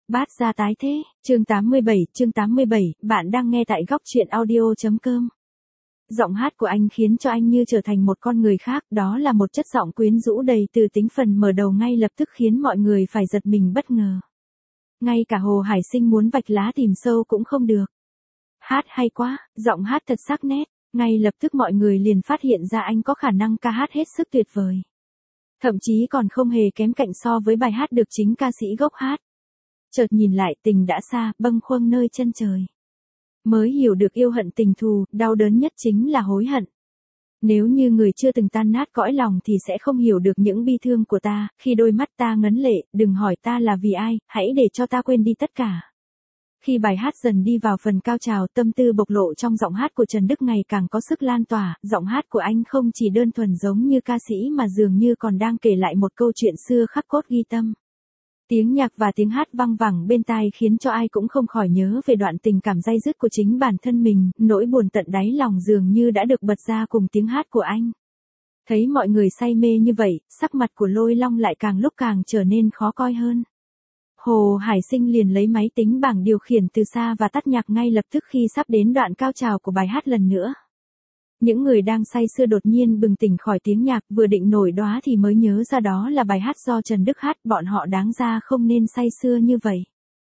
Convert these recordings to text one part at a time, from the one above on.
Bát gia tái thế, chương 87, bạn đang nghe tại góc truyện audio.com. Giọng hát của anh khiến cho anh như trở thành một con người khác, đó là một chất giọng quyến rũ đầy từ tính, phần mở đầu ngay lập tức khiến mọi người phải giật mình bất ngờ. Ngay cả Hồ Hải Sinh muốn vạch lá tìm sâu cũng không được. Hát hay quá, giọng hát thật sắc nét, ngay lập tức mọi người liền phát hiện ra anh có khả năng ca hát hết sức tuyệt vời. Thậm chí còn không hề kém cạnh so với bài hát được chính ca sĩ gốc hát. Chợt nhìn lại, tình đã xa, bâng khuâng nơi chân trời. Mới hiểu được yêu hận tình thù, đau đớn nhất chính là hối hận. Nếu như người chưa từng tan nát cõi lòng thì sẽ không hiểu được những bi thương của ta, khi đôi mắt ta ngấn lệ, đừng hỏi ta là vì ai, hãy để cho ta quên đi tất cả. Khi bài hát dần đi vào phần cao trào, tâm tư bộc lộ trong giọng hát của Trần Đức ngày càng có sức lan tỏa, giọng hát của anh không chỉ đơn thuần giống như ca sĩ mà dường như còn đang kể lại một câu chuyện xưa khắc cốt ghi tâm. Tiếng nhạc và tiếng hát vang vẳng bên tai khiến cho ai cũng không khỏi nhớ về đoạn tình cảm day dứt của chính bản thân mình, nỗi buồn tận đáy lòng dường như đã được bật ra cùng tiếng hát của anh. Thấy mọi người say mê như vậy, sắc mặt của Lôi Long lại càng lúc càng trở nên khó coi hơn. Hồ Hải Sinh liền lấy máy tính bảng điều khiển từ xa và tắt nhạc ngay lập tức khi sắp đến đoạn cao trào của bài hát lần nữa. Những người đang say sưa đột nhiên bừng tỉnh khỏi tiếng nhạc, vừa định nổi đoá thì mới nhớ ra đó là bài hát do Trần Đức hát, bọn họ đáng ra không nên say sưa như vậy.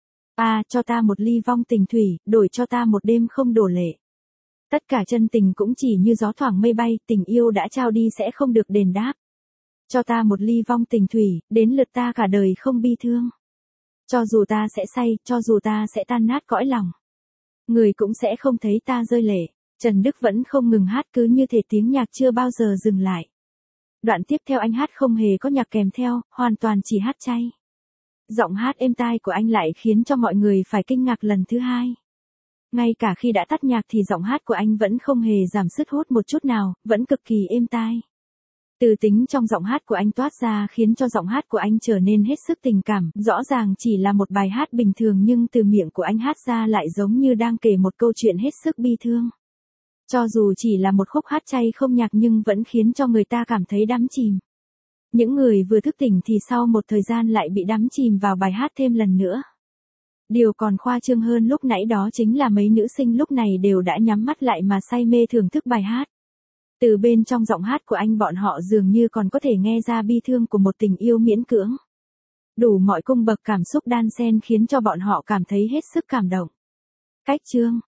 Cho ta một ly vong tình thủy, đổi cho ta một đêm không đổ lệ. Tất cả chân tình cũng chỉ như gió thoảng mây bay, tình yêu đã trao đi sẽ không được đền đáp. Cho ta một ly vong tình thủy, đến lượt ta cả đời không bi thương. Cho dù ta sẽ say, cho dù ta sẽ tan nát cõi lòng, người cũng sẽ không thấy ta rơi lệ. Trần Đức vẫn không ngừng hát, cứ như thể tiếng nhạc chưa bao giờ dừng lại. Đoạn tiếp theo anh hát không hề có nhạc kèm theo, hoàn toàn chỉ hát chay. Giọng hát êm tai của anh lại khiến cho mọi người phải kinh ngạc lần thứ hai. Ngay cả khi đã tắt nhạc thì giọng hát của anh vẫn không hề giảm sứt hút một chút nào, vẫn cực kỳ êm tai. Từ tính trong giọng hát của anh toát ra khiến cho giọng hát của anh trở nên hết sức tình cảm, rõ ràng chỉ là một bài hát bình thường nhưng từ miệng của anh hát ra lại giống như đang kể một câu chuyện hết sức bi thương. Cho dù chỉ là một khúc hát chay không nhạc nhưng vẫn khiến cho người ta cảm thấy đắm chìm. Những người vừa thức tỉnh thì sau một thời gian lại bị đắm chìm vào bài hát thêm lần nữa. Điều còn khoa trương hơn lúc nãy đó chính là mấy nữ sinh lúc này đều đã nhắm mắt lại mà say mê thưởng thức bài hát. Từ bên trong giọng hát của anh bọn họ dường như còn có thể nghe ra bi thương của một tình yêu miễn cưỡng. Đủ mọi cung bậc cảm xúc đan xen khiến cho bọn họ cảm thấy hết sức cảm động. Cách chương